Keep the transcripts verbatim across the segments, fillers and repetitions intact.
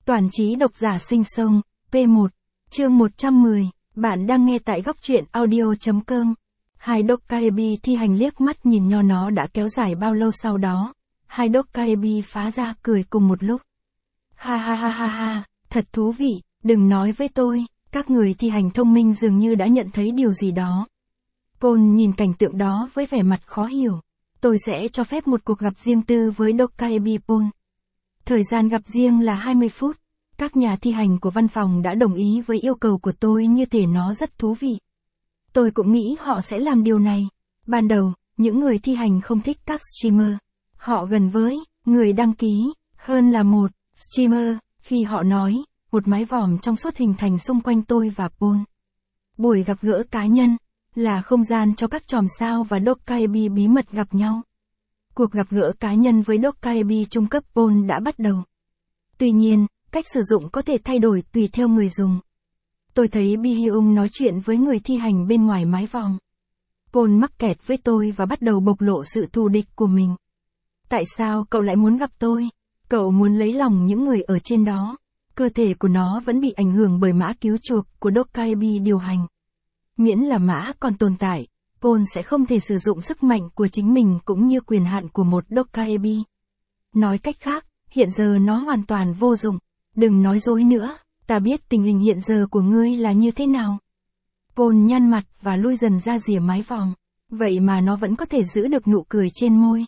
Toàn trí độc giả sinh sông, pê một, chương một trăm mười, bạn đang nghe tại góc truyện audio.com. Hai Dokkaebi thi hành liếc mắt nhìn nho nó đã kéo dài bao lâu sau đó. Hai Dokkaebi phá ra cười cùng một lúc. Ha ha ha ha ha, thật thú vị, đừng nói với tôi, các người thi hành thông minh dường như đã nhận thấy điều gì đó. Paul nhìn cảnh tượng đó với vẻ mặt khó hiểu. Tôi sẽ cho phép một cuộc gặp riêng tư với Dokkaebi Paul. Thời gian gặp riêng là hai mươi phút. Các nhà thi hành của văn phòng đã đồng ý với yêu cầu của tôi, như thể nó rất thú vị. Tôi cũng nghĩ họ sẽ làm điều này. Ban đầu, những người thi hành không thích các streamer. Họ gần với người đăng ký hơn là một streamer, khi họ nói, một mái vòm trong suốt hình thành xung quanh tôi và Paul. Buổi gặp gỡ cá nhân là không gian cho các chòm sao và Dokkaebi bí mật gặp nhau. Cuộc gặp gỡ cá nhân với Dokkaebi trung cấp Paul đã bắt đầu. Tuy nhiên, cách sử dụng có thể thay đổi tùy theo người dùng. Tôi thấy Bi-hyung nói chuyện với người thi hành bên ngoài mái vòm. Paul mắc kẹt với tôi và bắt đầu bộc lộ sự thù địch của mình. Tại sao cậu lại muốn gặp tôi? Cậu muốn lấy lòng những người ở trên đó. Cơ thể của nó vẫn bị ảnh hưởng bởi mã cứu chuộc của Dokkaebi điều hành. Miễn là mã còn tồn tại, Paul sẽ không thể sử dụng sức mạnh của chính mình cũng như quyền hạn của một Dokkaebi. Nói cách khác, hiện giờ nó hoàn toàn vô dụng. Đừng nói dối nữa, ta biết tình hình hiện giờ của ngươi là như thế nào. Paul nhăn mặt và lui dần ra rìa mái vòm. Vậy mà nó vẫn có thể giữ được nụ cười trên môi.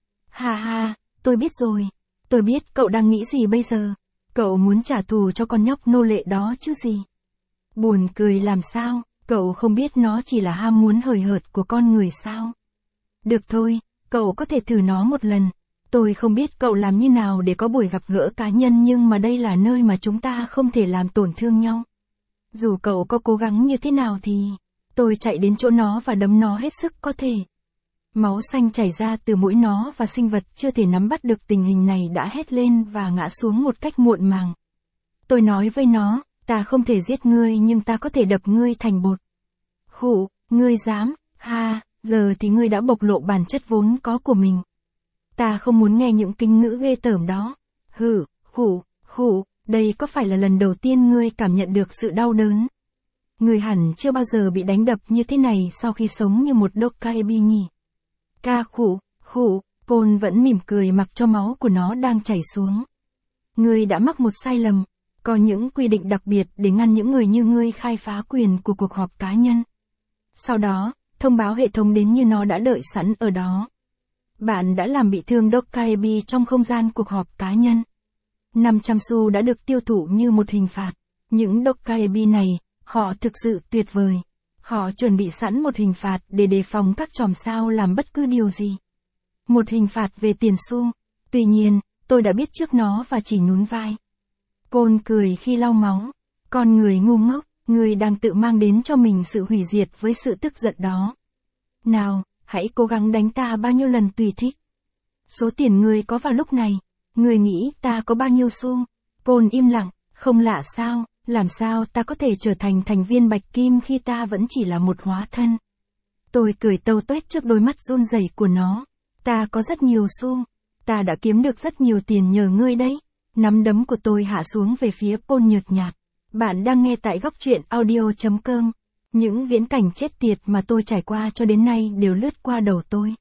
Ha ha, tôi biết rồi. Tôi biết cậu đang nghĩ gì bây giờ. Cậu muốn trả thù cho con nhóc nô lệ đó chứ gì. Buồn cười làm sao, cậu không biết nó chỉ là ham muốn hời hợt của con người sao. Được thôi, cậu có thể thử nó một lần. Tôi không biết cậu làm như nào để có buổi gặp gỡ cá nhân, nhưng mà đây là nơi mà chúng ta không thể làm tổn thương nhau. Dù cậu có cố gắng như thế nào thì, tôi chạy đến chỗ nó và đấm nó hết sức có thể. Máu xanh chảy ra từ mũi nó và sinh vật chưa thể nắm bắt được tình hình này đã hét lên và ngã xuống một cách muộn màng. Tôi nói với nó, ta không thể giết ngươi nhưng ta có thể đập ngươi thành bột. Khụ, ngươi dám, ha, giờ thì ngươi đã bộc lộ bản chất vốn có của mình. Ta không muốn nghe những kinh ngữ ghê tởm đó. Hừ, khụ, khụ, đây có phải là lần đầu tiên ngươi cảm nhận được sự đau đớn? Ngươi hẳn chưa bao giờ bị đánh đập như thế này sau khi sống như một Dokkaebi nhỉ? Ca khụ, khụ, Paul vẫn mỉm cười mặc cho máu của nó đang chảy xuống. Ngươi đã mắc một sai lầm. Có những quy định đặc biệt để ngăn những người như ngươi khai phá quyền của cuộc họp cá nhân. Sau đó, thông báo hệ thống đến như nó đã đợi sẵn ở đó. Bạn đã làm bị thương Dokkaebi trong không gian cuộc họp cá nhân. năm trăm xu đã được tiêu thụ như một hình phạt. Những Dokkaebi này, họ thực sự tuyệt vời. Họ chuẩn bị sẵn một hình phạt để đề phòng các chòm sao làm bất cứ điều gì. Một hình phạt về tiền xu. Tuy nhiên, tôi đã biết trước nó và chỉ nhún vai. Paul cười khi lau máu. Con người ngu ngốc, người đang tự mang đến cho mình sự hủy diệt với sự tức giận đó. Nào, hãy cố gắng đánh ta bao nhiêu lần tùy thích. Số tiền ngươi có vào lúc này, ngươi nghĩ ta có bao nhiêu xu? Paul im lặng, không lạ sao, làm sao ta có thể trở thành thành viên Bạch Kim khi ta vẫn chỉ là một hóa thân? Tôi cười tâu tuét trước đôi mắt run rẩy của nó. Ta có rất nhiều xu, ta đã kiếm được rất nhiều tiền nhờ ngươi đấy. Nắm đấm của tôi hạ xuống về phía Paul nhợt nhạt. Bạn đang nghe tại góc truyện audio.com. Những viễn cảnh chết tiệt mà tôi trải qua cho đến nay đều lướt qua đầu tôi.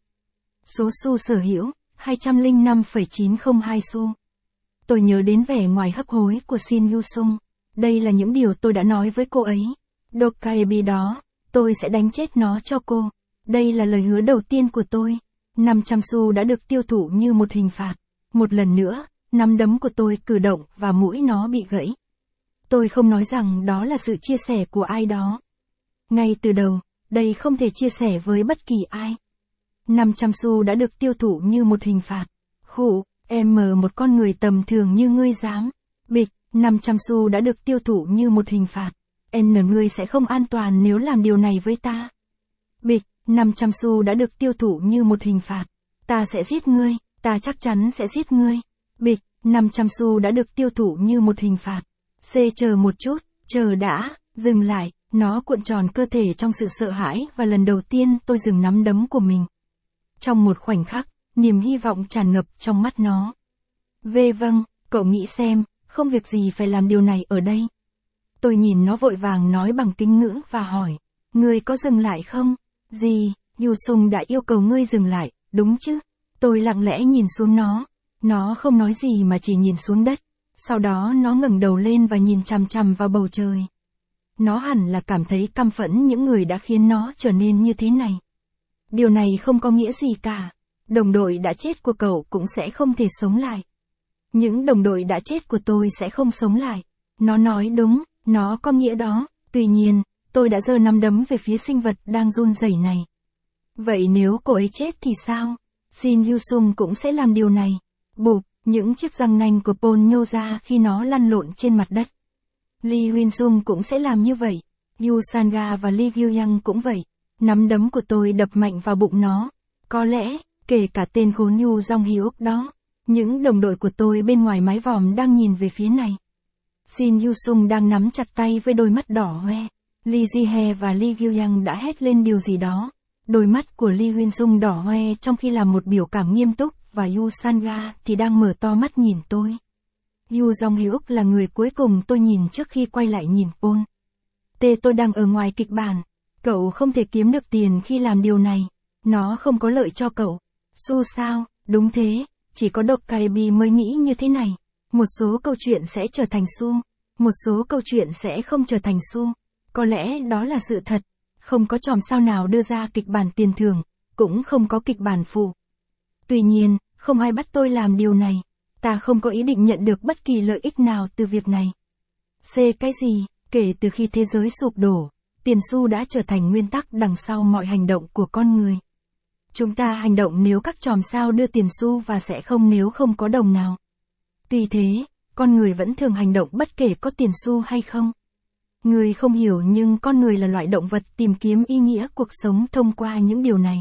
Số xu sở hữu, hai trăm lẻ năm phẩy chín không hai xu. Tôi nhớ đến vẻ ngoài hấp hối của Shin Yu-sung. Đây là những điều tôi đã nói với cô ấy. Dokkaebi đó, tôi sẽ đánh chết nó cho cô. Đây là lời hứa đầu tiên của tôi. năm trăm xu đã được tiêu thụ như một hình phạt. Một lần nữa, nắm đấm của tôi cử động và mũi nó bị gãy. Tôi không nói rằng đó là sự chia sẻ của ai đó. Ngay từ đầu, đây không thể chia sẻ với bất kỳ ai. năm trăm xu đã được tiêu thụ như một hình phạt. Khụ, em một con người tầm thường như ngươi dám. Bịch, năm trăm xu đã được tiêu thụ như một hình phạt. N ngươi sẽ không an toàn nếu làm điều này với ta. Bịch, năm trăm xu đã được tiêu thụ như một hình phạt. Ta sẽ giết ngươi, ta chắc chắn sẽ giết ngươi. Bịch, năm trăm xu đã được tiêu thụ như một hình phạt. C chờ một chút, chờ đã, dừng lại, nó cuộn tròn cơ thể trong sự sợ hãi và lần đầu tiên tôi dừng nắm đấm của mình. Trong một khoảnh khắc, niềm hy vọng tràn ngập trong mắt nó. Vê vâng, cậu nghĩ xem, không việc gì phải làm điều này ở đây. Tôi nhìn nó vội vàng nói bằng kính ngữ và hỏi, ngươi có dừng lại không? Gì, Yu Sung đã yêu cầu ngươi dừng lại, đúng chứ? Tôi lặng lẽ nhìn xuống nó, nó không nói gì mà chỉ nhìn xuống đất, sau đó nó ngẩng đầu lên và nhìn chằm chằm vào bầu trời. Nó hẳn là cảm thấy căm phẫn những người đã khiến nó trở nên như thế này. Điều này không có nghĩa gì cả. Đồng đội đã chết của cậu cũng sẽ không thể sống lại. Những đồng đội đã chết của tôi sẽ không sống lại. Nó nói đúng, nó có nghĩa đó. Tuy nhiên, tôi đã giơ nắm đấm về phía sinh vật đang run rẩy này. Vậy nếu cô ấy chết thì sao? Shin Yu Sung cũng sẽ làm điều này. Bụp, những chiếc răng nanh của Paul nhô ra khi nó lăn lộn trên mặt đất. Lee Huyên Sung cũng sẽ làm như vậy. Yu Sanga và Lee Gyu Yang cũng vậy. Nắm đấm của tôi đập mạnh vào bụng nó. Có lẽ, kể cả tên khốn Yu Jong Hyuk đó, những đồng đội của tôi bên ngoài mái vòm đang nhìn về phía này. Shin Yu Sung đang nắm chặt tay với đôi mắt đỏ hoe. Lee Ji-hye và Lee Gyu Yang đã hét lên điều gì đó. Đôi mắt của Lee Huyên Sung đỏ hoe trong khi làm một biểu cảm nghiêm túc, và Yu Sanga thì đang mở to mắt nhìn tôi. Yu Jong Hyuk là người cuối cùng tôi nhìn trước khi quay lại nhìn Paul. Tê tôi đang ở ngoài kịch bản. Cậu không thể kiếm được tiền khi làm điều này. Nó không có lợi cho cậu. Su sao, đúng thế, chỉ có Dokkaebi mới nghĩ như thế này. Một số câu chuyện sẽ trở thành Su. Một số câu chuyện sẽ không trở thành Su. Có lẽ đó là sự thật. Không có chòm sao nào đưa ra kịch bản tiền thưởng, cũng không có kịch bản phụ. Tuy nhiên, không ai bắt tôi làm điều này. Ta không có ý định nhận được bất kỳ lợi ích nào từ việc này. C cái gì, kể từ khi thế giới sụp đổ, tiền xu đã trở thành nguyên tắc đằng sau mọi hành động của con người. Chúng ta hành động nếu các chòm sao đưa tiền xu và sẽ không nếu không có đồng nào. Tuy thế, con người vẫn thường hành động bất kể có tiền xu hay không. Người không hiểu nhưng con người là loại động vật tìm kiếm ý nghĩa cuộc sống thông qua những điều này.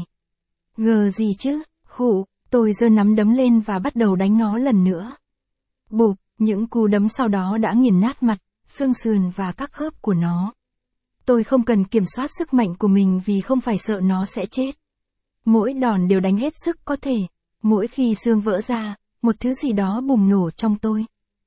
Gờ gì chứ, khụ, tôi giơ nắm đấm lên và bắt đầu đánh nó lần nữa. Bụp, những cú đấm sau đó đã nghiền nát mặt, xương sườn và các khớp của nó. Tôi không cần kiểm soát sức mạnh của mình vì không phải sợ nó sẽ chết. Mỗi đòn đều đánh hết sức có thể. Mỗi khi xương vỡ ra, một thứ gì đó bùng nổ trong tôi.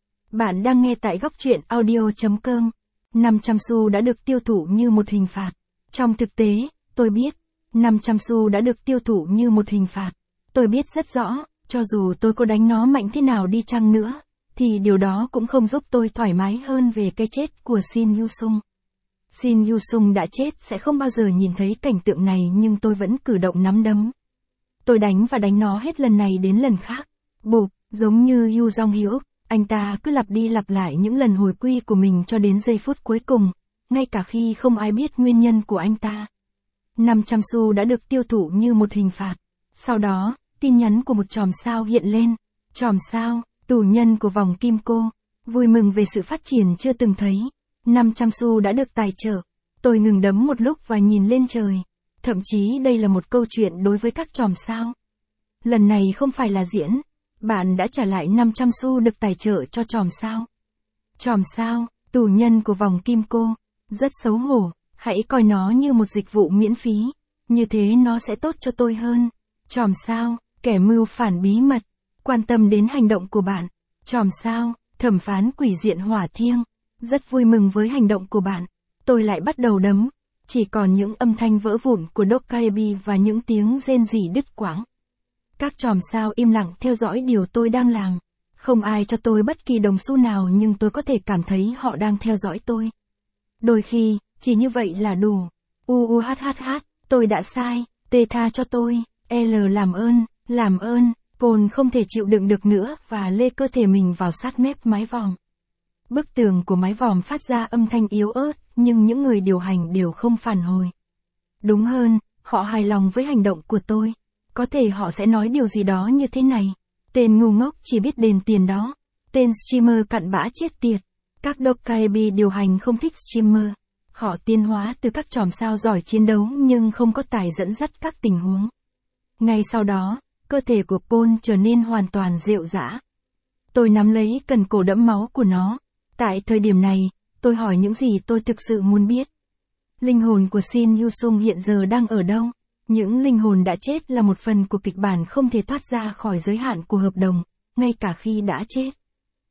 Bạn đang nghe tại góc truyện audio chấm com. năm trăm xu đã được tiêu thụ như một hình phạt. Trong thực tế, tôi biết, năm trăm xu đã được tiêu thụ như một hình phạt. Tôi biết rất rõ, cho dù tôi có đánh nó mạnh thế nào đi chăng nữa, thì điều đó cũng không giúp tôi thoải mái hơn về cái chết của Shin Yu Sung. Shin Yu Sung đã chết sẽ không bao giờ nhìn thấy cảnh tượng này nhưng tôi vẫn cử động nắm đấm. Tôi đánh và đánh nó hết lần này đến lần khác. Bụp, giống như Yu Jong Hyuk, anh ta cứ lặp đi lặp lại những lần hồi quy của mình cho đến giây phút cuối cùng, ngay cả khi không ai biết nguyên nhân của anh ta. năm trăm xu đã được tiêu thụ như một hình phạt. Sau đó, tin nhắn của một chòm sao hiện lên. Chòm sao, tù nhân của vòng kim cô. Vui mừng về sự phát triển chưa từng thấy. năm trăm xu đã được tài trợ. Tôi ngừng đấm một lúc và nhìn lên trời. Thậm chí đây là một câu chuyện đối với các chòm sao. Lần này không phải là diễn. Bạn đã trả lại năm trăm xu được tài trợ cho chòm sao. Chòm sao, tù nhân của vòng kim cô. Rất xấu hổ. Hãy coi nó như một dịch vụ miễn phí. Như thế nó sẽ tốt cho tôi hơn. Chòm sao, kẻ mưu phản bí mật. Quan tâm đến hành động của bạn. Chòm sao, thẩm phán quỷ diện hỏa thiêng. Rất vui mừng với hành động của bạn. Tôi lại bắt đầu đấm. Chỉ còn những âm thanh vỡ vụn của Dokkaebi và những tiếng rên rỉ đứt quãng. Các chòm sao im lặng theo dõi điều tôi đang làm. Không ai cho tôi bất kỳ đồng xu nào nhưng tôi có thể cảm thấy họ đang theo dõi tôi. Đôi khi, chỉ như vậy là đủ. U u hát hát hát, tôi đã sai, tê tha cho tôi, L làm ơn, làm ơn, Paul không thể chịu đựng được nữa và lê cơ thể mình vào sát mép mái vòm. Bức tường của mái vòm phát ra âm thanh yếu ớt, nhưng những người điều hành đều không phản hồi. Đúng hơn, họ hài lòng với hành động của tôi. Có thể họ sẽ nói điều gì đó như thế này. Tên ngu ngốc chỉ biết đền tiền đó. Tên streamer cặn bã chết tiệt. Các Dokkaebi điều hành không thích streamer. Họ tiến hóa từ các chòm sao giỏi chiến đấu nhưng không có tài dẫn dắt các tình huống. Ngay sau đó, cơ thể của Paul trở nên hoàn toàn rệu rã. Tôi nắm lấy cần cổ đẫm máu của nó. Tại thời điểm này, tôi hỏi những gì tôi thực sự muốn biết. Linh hồn của Shin Yu Sung hiện giờ đang ở đâu? Những linh hồn đã chết là một phần của kịch bản không thể thoát ra khỏi giới hạn của hợp đồng, ngay cả khi đã chết.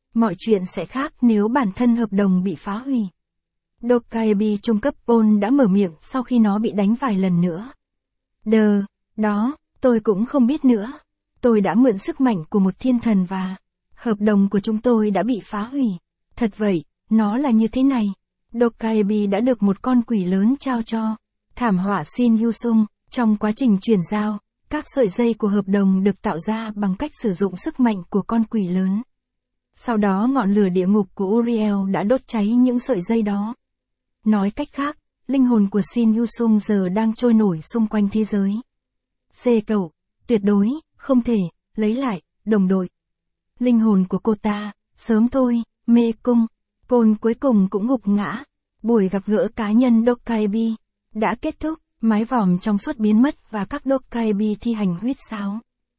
Mọi chuyện sẽ khác nếu bản thân hợp đồng bị phá hủy. Dokkaebi trung cấp Paul đã mở miệng sau khi nó bị đánh vài lần nữa. Đờ, đó, tôi cũng không biết nữa. Tôi đã mượn sức mạnh của một thiên thần và hợp đồng của chúng tôi đã bị phá hủy. Thật vậy, nó là như thế này. Dokkaebi đã được một con quỷ lớn trao cho. Thảm họa Shin Hyu-sung, trong quá trình chuyển giao, các sợi dây của hợp đồng được tạo ra bằng cách sử dụng sức mạnh của con quỷ lớn. Sau đó ngọn lửa địa ngục của Uriel đã đốt cháy những sợi dây đó. Nói cách khác, linh hồn của Shin Hyu-sung giờ đang trôi nổi xung quanh thế giới. C cậu, tuyệt đối, không thể, lấy lại, đồng đội. Linh hồn của cô ta, sớm thôi, mê cung. Paul cuối cùng cũng gục ngã. Buổi gặp gỡ cá nhân Dokkaebi đã kết thúc, mái vòm trong suốt biến mất và các Dokkaebi thi hành huýt sáo.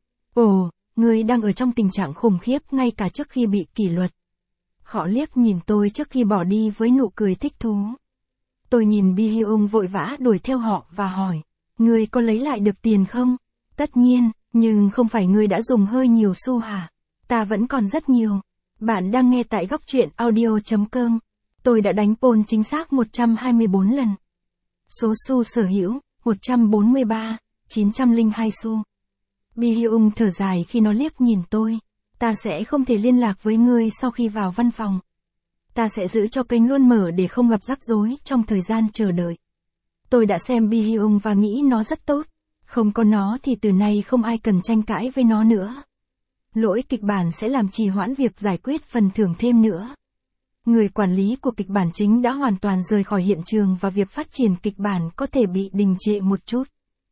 Ồ, người đang ở trong tình trạng khủng khiếp ngay cả trước khi bị kỷ luật. Họ liếc nhìn tôi trước khi bỏ đi với nụ cười thích thú. Tôi nhìn Bi Hyung vội vã đuổi theo họ và hỏi, người có lấy lại được tiền không? Tất nhiên, nhưng không phải người đã dùng hơi nhiều xu hả? Ta vẫn còn rất nhiều. Bạn đang nghe tại góc truyện audio chấm com. Tôi đã đánh Paul chính xác một trăm hai mươi bốn lần. Số xu sở hữu, một trăm bốn mươi ba, chín trăm lẻ hai xu. Bi Hyung thở dài khi nó liếc nhìn tôi. Ta sẽ không thể liên lạc với ngươi sau khi vào văn phòng. Ta sẽ giữ cho kênh luôn mở để không gặp rắc rối trong thời gian chờ đợi. Tôi đã xem Bi Hyung và nghĩ nó rất tốt. Không có nó thì từ nay không ai cần tranh cãi với nó nữa. Lỗi kịch bản sẽ làm trì hoãn việc giải quyết phần thưởng thêm nữa. Người quản lý của kịch bản chính đã hoàn toàn rời khỏi hiện trường và việc phát triển kịch bản có thể bị đình trệ một chút.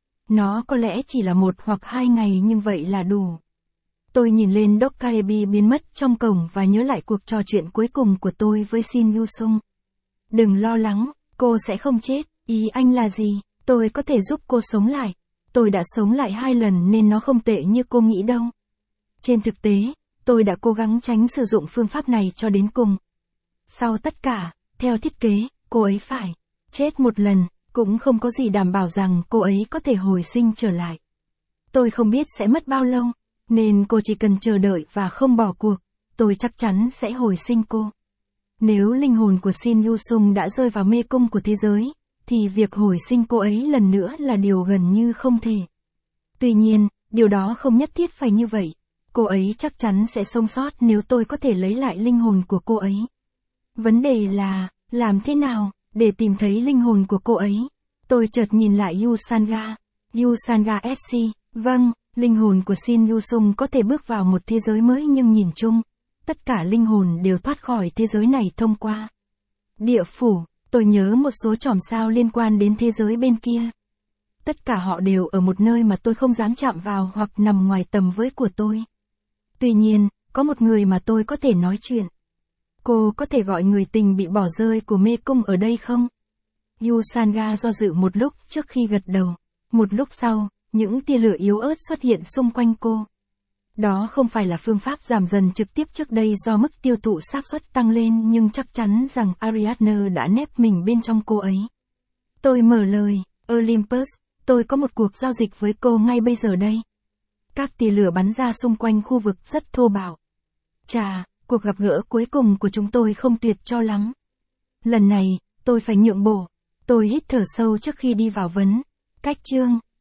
Nó có lẽ chỉ là một hoặc hai ngày nhưng vậy là đủ. Tôi nhìn lên Dokkaebi biến mất trong cổng và nhớ lại cuộc trò chuyện cuối cùng của tôi với Shin Hyu-sung. Đừng lo lắng, cô sẽ không chết. Ý anh là gì? Tôi có thể giúp cô sống lại. Tôi đã sống lại hai lần nên nó không tệ như cô nghĩ đâu. Trên thực tế, tôi đã cố gắng tránh sử dụng phương pháp này cho đến cùng. Sau tất cả, theo thiết kế, cô ấy phải chết một lần, cũng không có gì đảm bảo rằng cô ấy có thể hồi sinh trở lại. Tôi không biết sẽ mất bao lâu, nên cô chỉ cần chờ đợi và không bỏ cuộc, tôi chắc chắn sẽ hồi sinh cô. Nếu linh hồn của Shin Hyu-sung đã rơi vào mê cung của thế giới, thì việc hồi sinh cô ấy lần nữa là điều gần như không thể. Tuy nhiên, điều đó không nhất thiết phải như vậy. Cô ấy chắc chắn sẽ sống sót nếu tôi có thể lấy lại linh hồn của cô ấy. Vấn đề là, làm thế nào, để tìm thấy linh hồn của cô ấy? Tôi chợt nhìn lại Yusanga. Yusanga ét xê, vâng, linh hồn của Shin Hyu-sung có thể bước vào một thế giới mới nhưng nhìn chung, tất cả linh hồn đều thoát khỏi thế giới này thông qua địa phủ. Tôi nhớ một số chòm sao liên quan đến thế giới bên kia. Tất cả họ đều ở một nơi mà tôi không dám chạm vào hoặc nằm ngoài tầm với của tôi. Tuy nhiên, có một người mà tôi có thể nói chuyện. Cô có thể gọi người tình bị bỏ rơi của mê cung ở đây không? Yusanga do dự một lúc trước khi gật đầu. Một lúc sau, những tia lửa yếu ớt xuất hiện xung quanh cô. Đó không phải là phương pháp giảm dần trực tiếp trước đây do mức tiêu thụ xác suất tăng lên nhưng chắc chắn rằng Ariadne đã nép mình bên trong cô ấy. Tôi mở lời, Olympus, tôi có một cuộc giao dịch với cô ngay bây giờ đây. Các tia lửa bắn ra xung quanh khu vực rất thô bạo. Chà, cuộc gặp gỡ cuối cùng của chúng tôi không tuyệt cho lắm. Lần này, tôi phải nhượng bộ. Tôi hít thở sâu trước khi đi vào vấn. Cách chương.